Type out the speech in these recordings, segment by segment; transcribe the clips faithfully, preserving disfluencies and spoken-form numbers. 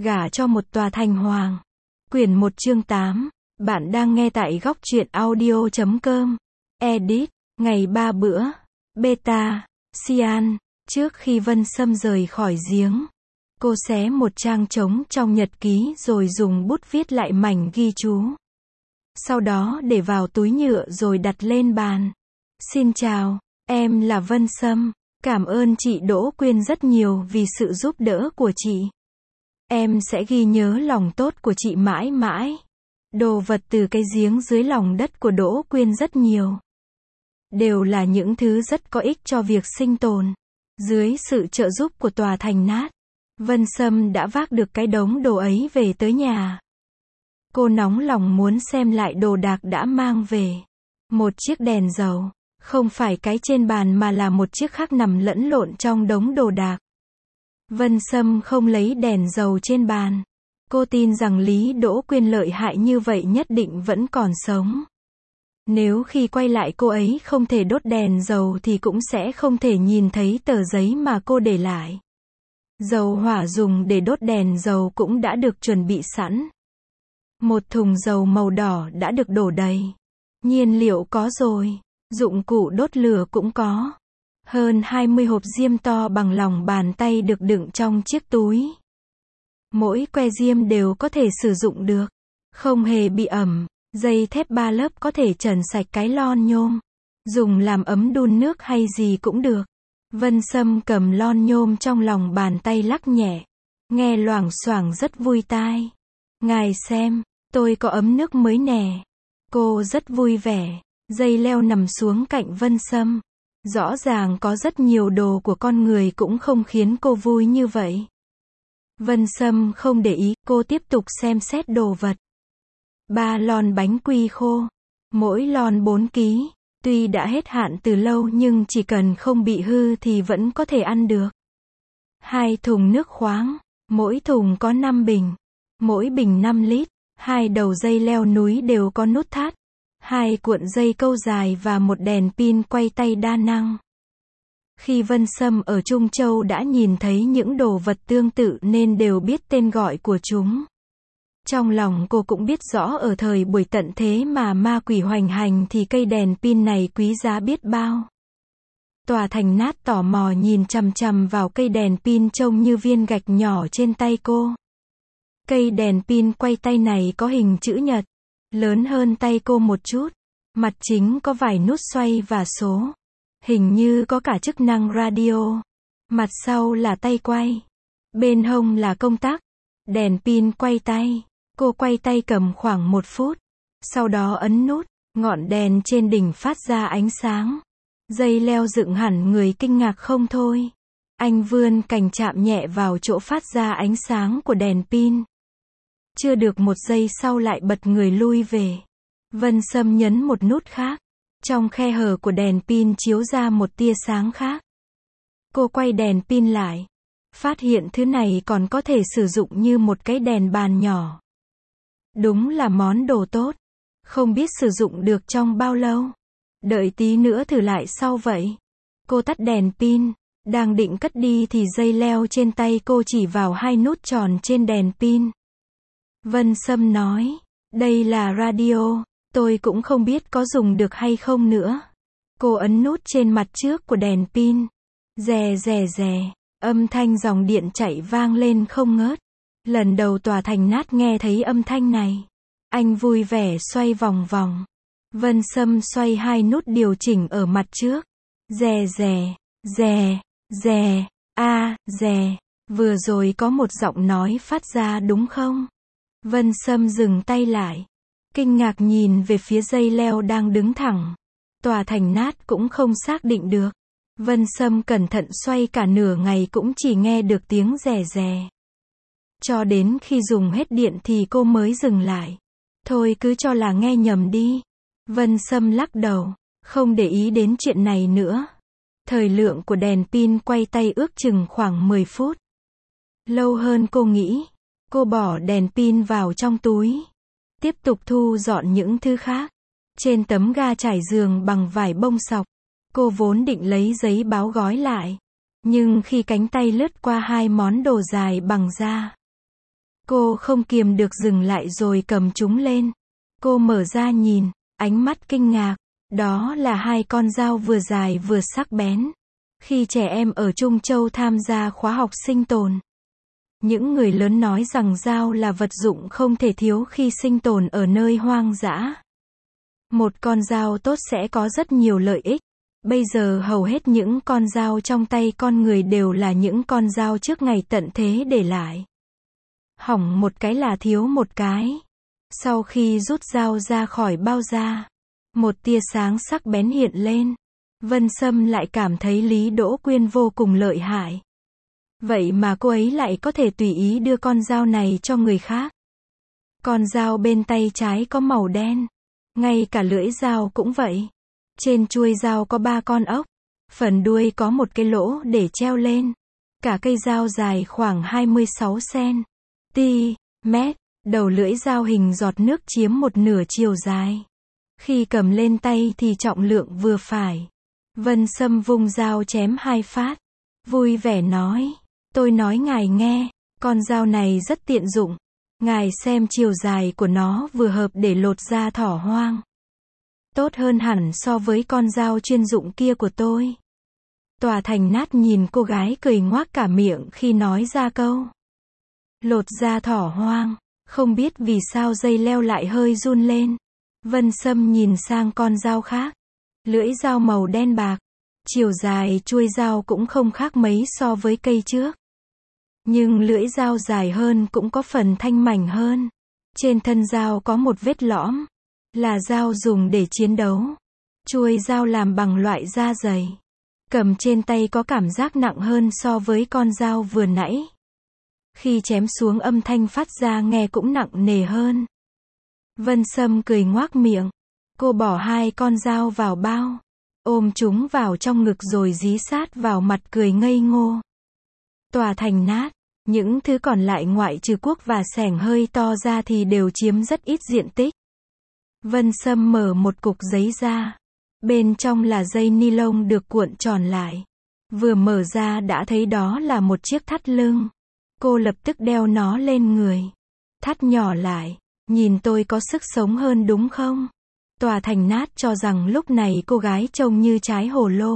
Gả cho một tòa thành hoàng. Quyển một chương tám. Bạn đang nghe tại góc truyện audio chấm com. Edit. Ngày ba bữa. Beta. Cyan. Trước khi Vân Sâm rời khỏi giếng, cô xé một trang trống trong nhật ký rồi dùng bút viết lại mảnh ghi chú. Sau đó để vào túi nhựa rồi đặt lên bàn. Xin chào, em là Vân Sâm. Cảm ơn chị Đỗ Quyên rất nhiều vì sự giúp đỡ của chị. Em sẽ ghi nhớ lòng tốt của chị mãi mãi. Đồ vật từ cái giếng dưới lòng đất của Đỗ Quyên rất nhiều. Đều là những thứ rất có ích cho việc sinh tồn. Dưới sự trợ giúp của tòa thành nát, Vân Sâm đã vác được cái đống đồ ấy về tới nhà. Cô nóng lòng muốn xem lại đồ đạc đã mang về. Một chiếc đèn dầu, không phải cái trên bàn mà là một chiếc khác nằm lẫn lộn trong đống đồ đạc. Vân Sâm không lấy đèn dầu trên bàn. Cô tin rằng Lý Đỗ Quyên lợi hại như vậy nhất định vẫn còn sống. Nếu khi quay lại cô ấy không thể đốt đèn dầu thì cũng sẽ không thể nhìn thấy tờ giấy mà cô để lại. Dầu hỏa dùng để đốt đèn dầu cũng đã được chuẩn bị sẵn. Một thùng dầu màu đỏ đã được đổ đầy. Nhiên liệu có rồi. Dụng cụ đốt lửa cũng có. Hơn hai mươi hộp diêm to bằng lòng bàn tay được đựng trong chiếc túi. Mỗi que diêm đều có thể sử dụng được. Không hề bị ẩm. Dây thép ba lớp có thể trần sạch cái lon nhôm. Dùng làm ấm đun nước hay gì cũng được. Vân Sâm cầm lon nhôm trong lòng bàn tay lắc nhẹ. Nghe loảng xoảng rất vui tai. Ngài xem, tôi có ấm nước mới nè. Cô rất vui vẻ. Dây leo nằm xuống cạnh Vân Sâm. Rõ ràng có rất nhiều đồ của con người cũng không khiến cô vui như vậy. Vân Sâm không để ý, cô tiếp tục xem xét đồ vật. Ba lon bánh quy khô. Mỗi lon bốn ký. Tuy đã hết hạn từ lâu nhưng chỉ cần không bị hư thì vẫn có thể ăn được. Hai thùng nước khoáng. Mỗi thùng có năm bình. Mỗi bình năm lít. Hai đầu dây leo núi đều có nút thắt. Hai cuộn dây câu dài và một đèn pin quay tay đa năng. Khi Vân Sâm ở Trung Châu đã nhìn thấy những đồ vật tương tự nên đều biết tên gọi của chúng. Trong lòng cô cũng biết rõ ở thời buổi tận thế mà ma quỷ hoành hành thì cây đèn pin này quý giá biết bao. Tòa thành nát tò mò nhìn chằm chằm vào cây đèn pin trông như viên gạch nhỏ trên tay cô. Cây đèn pin quay tay này có hình chữ nhật, lớn hơn tay cô một chút. Mặt chính có vài nút xoay và số. Hình như có cả chức năng radio. Mặt sau là tay quay. Bên hông là công tắc. Đèn pin quay tay. Cô quay tay cầm khoảng một phút. Sau đó ấn nút. Ngọn đèn trên đỉnh phát ra ánh sáng. Dây leo dựng hẳn người kinh ngạc không thôi. Anh vươn cành chạm nhẹ vào chỗ phát ra ánh sáng của đèn pin. Chưa được một giây sau lại bật người lui về. Vân Sâm nhấn một nút khác. Trong khe hở của đèn pin chiếu ra một tia sáng khác. Cô quay đèn pin lại. Phát hiện thứ này còn có thể sử dụng như một cái đèn bàn nhỏ. Đúng là món đồ tốt. Không biết sử dụng được trong bao lâu. Đợi tí nữa thử lại sau vậy. Cô tắt đèn pin. Đang định cất đi thì dây leo trên tay cô chỉ vào hai nút tròn trên đèn pin. Vân Sâm nói. Đây là radio. Tôi cũng không biết có dùng được hay không nữa. Cô ấn nút trên mặt trước của đèn pin. Rè rè rè. Âm thanh dòng điện chạy vang lên không ngớt. Lần đầu tòa thành nát nghe thấy âm thanh này. Anh vui vẻ xoay vòng vòng. Vân Sâm xoay hai nút điều chỉnh ở mặt trước. Rè rè. Rè. Rè. A. Rè. Vừa rồi có một giọng nói phát ra đúng không? Vân Sâm dừng tay lại. Kinh ngạc nhìn về phía dây leo đang đứng thẳng. Tòa thành nát cũng không xác định được. Vân Sâm cẩn thận xoay cả nửa ngày cũng chỉ nghe được tiếng rè rè. Cho đến khi dùng hết điện thì cô mới dừng lại. Thôi cứ cho là nghe nhầm đi. Vân Sâm lắc đầu. Không để ý đến chuyện này nữa. Thời lượng của đèn pin quay tay ước chừng khoảng mười phút. Lâu hơn cô nghĩ. Cô bỏ đèn pin vào trong túi. Tiếp tục thu dọn những thứ khác. Trên tấm ga trải giường bằng vải bông sọc. Cô vốn định lấy giấy báo gói lại. Nhưng khi cánh tay lướt qua hai món đồ dài bằng da. Cô không kiềm được dừng lại rồi cầm chúng lên. Cô mở ra nhìn, ánh mắt kinh ngạc. Đó là hai con dao vừa dài vừa sắc bén. Khi trẻ em ở Trung Châu tham gia khóa học sinh tồn, những người lớn nói rằng dao là vật dụng không thể thiếu khi sinh tồn ở nơi hoang dã. Một con dao tốt sẽ có rất nhiều lợi ích. Bây giờ hầu hết những con dao trong tay con người đều là những con dao trước ngày tận thế để lại. Hỏng một cái là thiếu một cái. Sau khi rút dao ra khỏi bao da, một tia sáng sắc bén hiện lên. Vân Sâm lại cảm thấy Lý Đỗ Quyên vô cùng lợi hại. Vậy mà cô ấy lại có thể tùy ý đưa con dao này cho người khác. Con dao bên tay trái có màu đen. Ngay cả lưỡi dao cũng vậy. Trên chuôi dao có ba con ốc. Phần đuôi có một cái lỗ để treo lên. Cả cây dao dài khoảng hai mươi sáu xăng-ti-mét. Đầu lưỡi dao hình giọt nước chiếm một nửa chiều dài. Khi cầm lên tay thì trọng lượng vừa phải. Vân Sâm vung dao chém hai phát. Vui vẻ nói. Tôi nói ngài nghe, con dao này rất tiện dụng. Ngài xem chiều dài của nó vừa hợp để lột da thỏ hoang. Tốt hơn hẳn so với con dao chuyên dụng kia của tôi. Tòa Thành Nát nhìn cô gái cười ngoác cả miệng khi nói ra câu lột da thỏ hoang. Không biết vì sao dây leo lại hơi run lên. Vân Sâm nhìn sang con dao khác. Lưỡi dao màu đen bạc. Chiều dài chuôi dao cũng không khác mấy so với cây trước. Nhưng lưỡi dao dài hơn cũng có phần thanh mảnh hơn. Trên thân dao có một vết lõm. Là dao dùng để chiến đấu. Chuôi dao làm bằng loại da dày. Cầm trên tay có cảm giác nặng hơn so với con dao vừa nãy. Khi chém xuống âm thanh phát ra nghe cũng nặng nề hơn. Vân Sâm cười ngoác miệng. Cô bỏ hai con dao vào bao. Ôm chúng vào trong ngực rồi dí sát vào mặt cười ngây ngô. Tòa Thành Nát. Những thứ còn lại ngoại trừ cuốc và xẻng hơi to ra thì đều chiếm rất ít diện tích. Vân Sâm mở một cục giấy ra. Bên trong là dây ni lông được cuộn tròn lại. Vừa mở ra đã thấy đó là một chiếc thắt lưng. Cô lập tức đeo nó lên người. Thắt nhỏ lại. Nhìn tôi có sức sống hơn đúng không? Tòa Thành Nát cho rằng lúc này cô gái trông như trái hồ lô.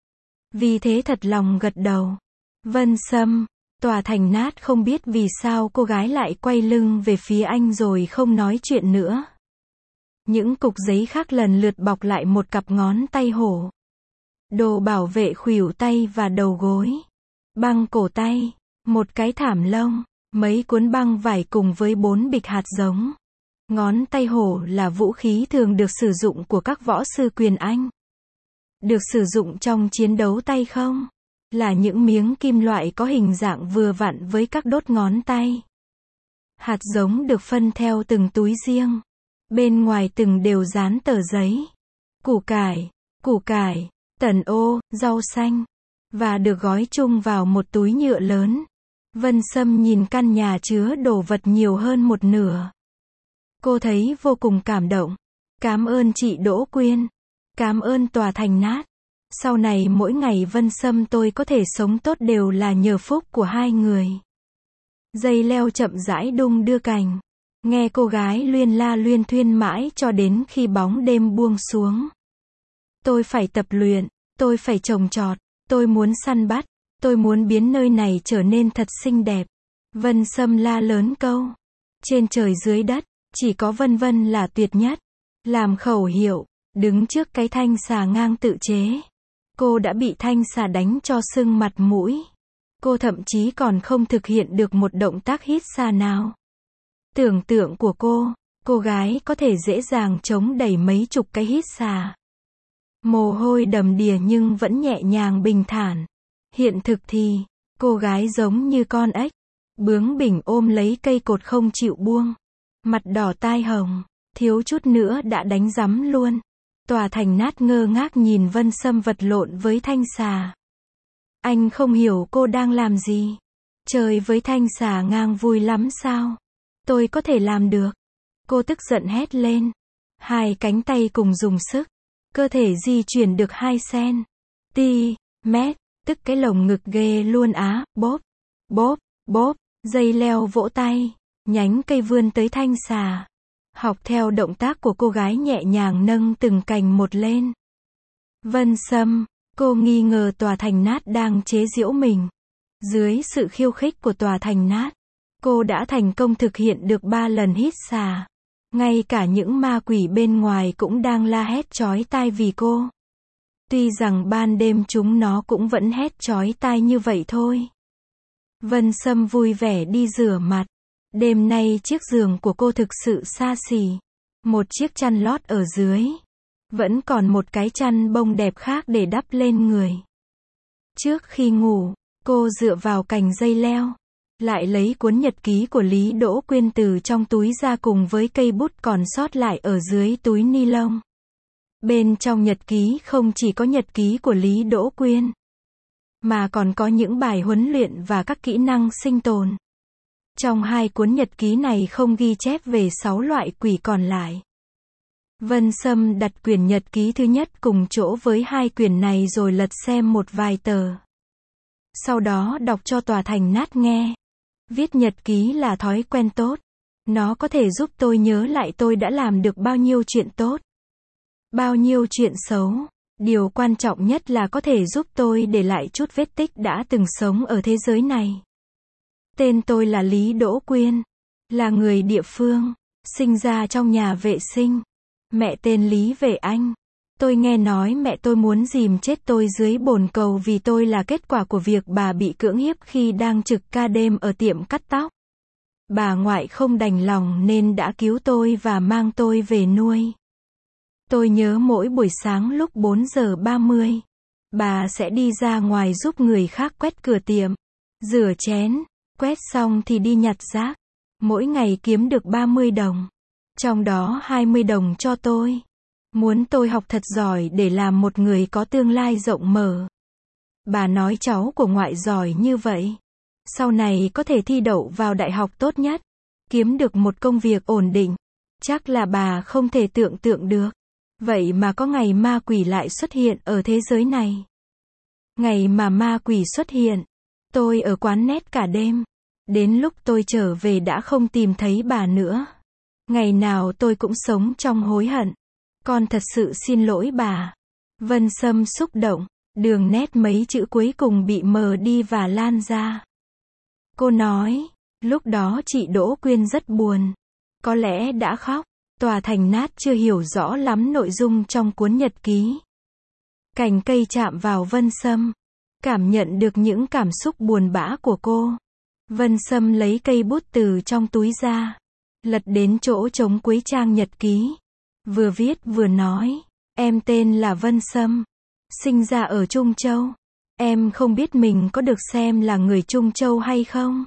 Vì thế thật lòng gật đầu. Vân Sâm. Tòa Thành Nát không biết vì sao cô gái lại quay lưng về phía anh rồi không nói chuyện nữa. Những cục giấy khác lần lượt bọc lại một cặp ngón tay hổ. Đồ bảo vệ khuỷu tay và đầu gối. Băng cổ tay. Một cái thảm lông. Mấy cuốn băng vải cùng với bốn bịch hạt giống. Ngón tay hổ là vũ khí thường được sử dụng của các võ sư quyền Anh. Được sử dụng trong chiến đấu tay không? Là những miếng kim loại có hình dạng vừa vặn với các đốt ngón tay. Hạt giống được phân theo từng túi riêng. Bên ngoài từng đều dán tờ giấy. Củ cải, củ cải, tần ô, rau xanh. Và được gói chung vào một túi nhựa lớn. Vân Sâm nhìn căn nhà chứa đồ vật nhiều hơn một nửa. Cô thấy vô cùng cảm động. Cảm ơn chị Đỗ Quyên. Cảm ơn Tòa Thành Nát. Sau này mỗi ngày Vân Sâm tôi có thể sống tốt đều là nhờ phúc của hai người. Dây leo chậm rãi đung đưa cành. Nghe cô gái luyên la luyên thuyên mãi cho đến khi bóng đêm buông xuống. Tôi phải tập luyện, tôi phải trồng trọt, tôi muốn săn bắt, tôi muốn biến nơi này trở nên thật xinh đẹp. Vân Sâm la lớn câu. Trên trời dưới đất, chỉ có Vân Vân là tuyệt nhất. Làm khẩu hiệu, đứng trước cái thanh xà ngang tự chế. Cô đã bị thanh xà đánh cho sưng mặt mũi. Cô thậm chí còn không thực hiện được một động tác hít xà nào. Tưởng tượng của cô, cô gái có thể dễ dàng chống đẩy mấy chục cái hít xà. Mồ hôi đầm đìa nhưng vẫn nhẹ nhàng bình thản. Hiện thực thì, cô gái giống như con ếch, bướng bỉnh ôm lấy cây cột không chịu buông. Mặt đỏ tai hồng, thiếu chút nữa đã đánh rắm luôn. Tòa Thành Nát ngơ ngác nhìn Vân Sâm vật lộn với thanh xà. Anh không hiểu cô đang làm gì. Chơi với thanh xà ngang vui lắm sao? Tôi có thể làm được. Cô tức giận hét lên. Hai cánh tay cùng dùng sức. Cơ thể di chuyển được hai xăng-ti-mét, tức cái lồng ngực ghê luôn á, bóp, bóp, bóp, dây leo vỗ tay. nhánh cây vươn tới thanh xà. Học theo động tác của cô gái nhẹ nhàng nâng từng cành một lên. Vân Sâm, cô nghi ngờ tòa thành nát đang chế giễu mình. Dưới sự khiêu khích của tòa thành nát, cô đã thành công thực hiện được ba lần hít xà. Ngay cả những ma quỷ bên ngoài cũng đang la hét chói tai vì cô. Tuy rằng ban đêm chúng nó cũng vẫn hét chói tai như vậy thôi. Vân Sâm vui vẻ đi rửa mặt. Đêm nay chiếc giường của cô thực sự xa xỉ. Một chiếc chăn lót ở dưới. Vẫn còn một cái chăn bông đẹp khác để đắp lên người. Trước khi ngủ, cô dựa vào cành dây leo. Lại lấy cuốn nhật ký của Lý Đỗ Quyên từ trong túi ra cùng với cây bút còn sót lại ở dưới túi ni lông. Bên trong nhật ký không chỉ có nhật ký của Lý Đỗ Quyên, mà còn có những bài huấn luyện và các kỹ năng sinh tồn. Trong hai cuốn nhật ký này không ghi chép về sáu loại quỷ còn lại. Vân Sâm đặt quyển nhật ký thứ nhất cùng chỗ với hai quyển này rồi lật xem một vài tờ. Sau đó đọc cho tòa thành nát nghe. Viết nhật ký là thói quen tốt. Nó có thể giúp tôi nhớ lại tôi đã làm được bao nhiêu chuyện tốt, bao nhiêu chuyện xấu. Điều quan trọng nhất là có thể giúp tôi để lại chút vết tích đã từng sống ở thế giới này. Tên tôi là Lý Đỗ Quyên, là người địa phương, sinh ra trong nhà vệ sinh. Mẹ tên Lý Vệ Anh. Tôi nghe nói mẹ tôi muốn dìm chết tôi dưới bồn cầu vì tôi là kết quả của việc bà bị cưỡng hiếp khi đang trực ca đêm ở tiệm cắt tóc. Bà ngoại không đành lòng nên đã cứu tôi và mang tôi về nuôi. Tôi nhớ mỗi buổi sáng lúc bốn giờ ba mươi, bà sẽ đi ra ngoài giúp người khác quét cửa tiệm, rửa chén, quét xong thì đi nhặt rác. Mỗi ngày kiếm được ba mươi đồng. Trong đó hai mươi đồng cho tôi. Muốn tôi học thật giỏi để làm một người có tương lai rộng mở. Bà nói cháu của ngoại giỏi như vậy, sau này có thể thi đậu vào đại học tốt nhất, kiếm được một công việc ổn định. Chắc là bà không thể tưởng tượng được. Vậy mà có ngày ma quỷ lại xuất hiện ở thế giới này. Ngày mà ma quỷ xuất hiện, tôi ở quán net cả đêm. Đến lúc tôi trở về đã không tìm thấy bà nữa. Ngày nào tôi cũng sống trong hối hận. Con thật sự xin lỗi bà. Vân Sâm xúc động, đường nét mấy chữ cuối cùng bị mờ đi và lan ra. Cô nói, lúc đó chị Đỗ Quyên rất buồn. Có lẽ đã khóc. Tòa thành nát chưa hiểu rõ lắm nội dung trong cuốn nhật ký. Cành cây chạm vào Vân Sâm, cảm nhận được những cảm xúc buồn bã của cô. Vân Sâm lấy cây bút từ trong túi ra, lật đến chỗ trống cuối trang nhật ký. Vừa viết vừa nói, em tên là Vân Sâm, sinh ra ở Trung Châu. Em không biết mình có được xem là người Trung Châu hay không.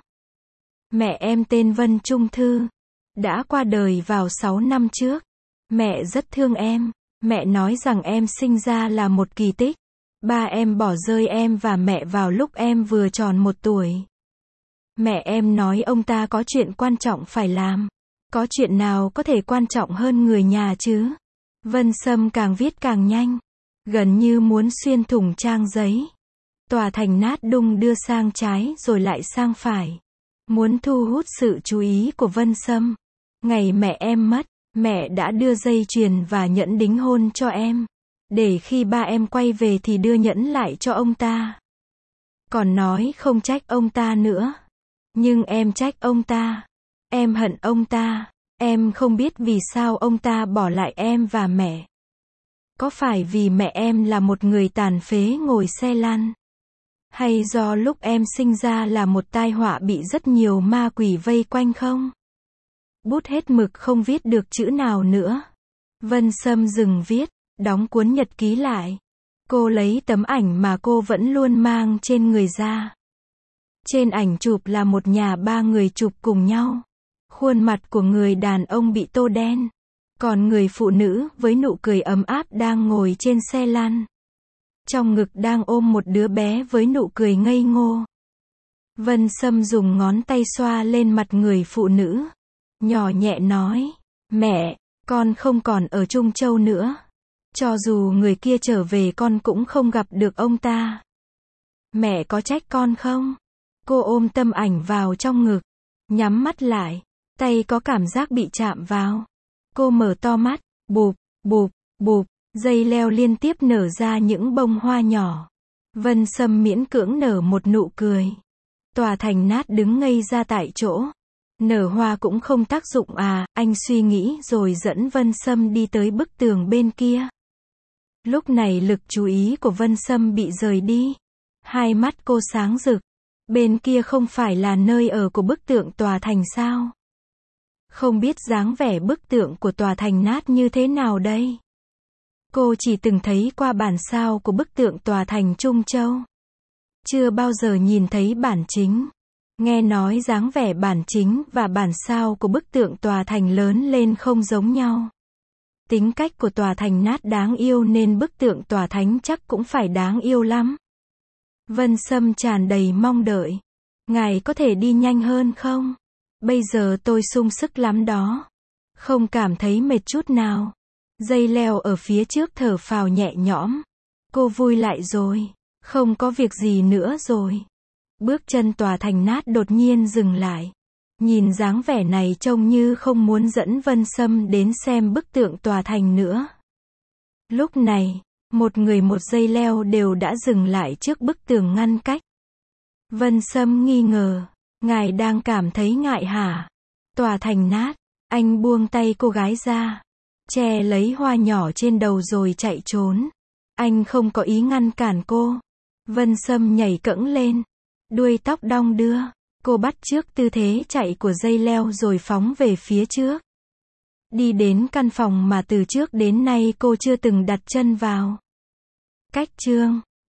Mẹ em tên Vân Trung Thư, đã qua đời vào sáu năm trước. Mẹ rất thương em. Mẹ nói rằng em sinh ra là một kỳ tích. Ba em bỏ rơi em và mẹ vào lúc em vừa tròn một tuổi. Mẹ em nói ông ta có chuyện quan trọng phải làm. Có chuyện nào có thể quan trọng hơn người nhà chứ? Vân Sâm càng viết càng nhanh, gần như muốn xuyên thủng trang giấy. Tòa thành nát đung đưa sang trái rồi lại sang phải, muốn thu hút sự chú ý của Vân Sâm. Ngày mẹ em mất, mẹ đã đưa dây chuyền và nhẫn đính hôn cho em, để khi ba em quay về thì đưa nhẫn lại cho ông ta. Còn nói không trách ông ta nữa. Nhưng em trách ông ta. Em hận ông ta. Em không biết vì sao ông ta bỏ lại em và mẹ. Có phải vì mẹ em là một người tàn phế ngồi xe lăn? Hay do lúc em sinh ra là một tai họa bị rất nhiều ma quỷ vây quanh không? Bút hết mực không viết được chữ nào nữa. Vân Sâm dừng viết, đóng cuốn nhật ký lại. Cô lấy tấm ảnh mà cô vẫn luôn mang trên người ra. Trên ảnh chụp là một nhà ba người chụp cùng nhau. Khuôn mặt của người đàn ông bị tô đen. Còn người phụ nữ với nụ cười ấm áp đang ngồi trên xe lăn. Trong ngực đang ôm một đứa bé với nụ cười ngây ngô. Vân Sâm dùng ngón tay xoa lên mặt người phụ nữ. Nhỏ nhẹ nói, mẹ, con không còn ở Trung Châu nữa. Cho dù người kia trở về con cũng không gặp được ông ta. Mẹ có trách con không? Cô ôm tấm ảnh vào trong ngực, nhắm mắt lại. Tay có cảm giác bị chạm vào. Cô mở to mắt, bụp, bụp, bụp, dây leo liên tiếp nở ra những bông hoa nhỏ. Vân Sâm miễn cưỡng nở một nụ cười. Tòa thành nát đứng ngây ra tại chỗ. Nở hoa cũng không tác dụng à, anh suy nghĩ rồi dẫn Vân Sâm đi tới bức tường bên kia. Lúc này lực chú ý của Vân Sâm bị rời đi. Hai mắt cô sáng rực. Bên kia không phải là nơi ở của bức tượng tòa thành sao? Không biết dáng vẻ bức tượng của tòa thành nát như thế nào đây? Cô chỉ từng thấy qua bản sao của bức tượng tòa thành Trung Châu. Chưa bao giờ nhìn thấy bản chính. Nghe nói dáng vẻ bản chính và bản sao của bức tượng tòa thành lớn lên không giống nhau. Tính cách của tòa thành nát đáng yêu nên bức tượng tòa thánh chắc cũng phải đáng yêu lắm. Vân Sâm tràn đầy mong đợi. Ngài có thể đi nhanh hơn không? Bây giờ tôi sung sức lắm đó. Không cảm thấy mệt chút nào. Dây leo ở phía trước thở phào nhẹ nhõm. Cô vui lại rồi. Không có việc gì nữa rồi. Bước chân tòa thành nát đột nhiên dừng lại. Nhìn dáng vẻ này trông như không muốn dẫn Vân Sâm đến xem bức tượng tòa thành nữa. Lúc này, một người một dây leo đều đã dừng lại trước bức tường ngăn cách. Vân Sâm nghi ngờ. Ngài đang cảm thấy ngại hả? Tòa thành nát. Anh buông tay cô gái ra. Che lấy hoa nhỏ trên đầu rồi chạy trốn. Anh không có ý ngăn cản cô. Vân Sâm nhảy cẫng lên. Đuôi tóc đong đưa. Cô bắt chước tư thế chạy của dây leo rồi phóng về phía trước. Đi đến căn phòng mà từ trước đến nay cô chưa từng đặt chân vào. Cách chương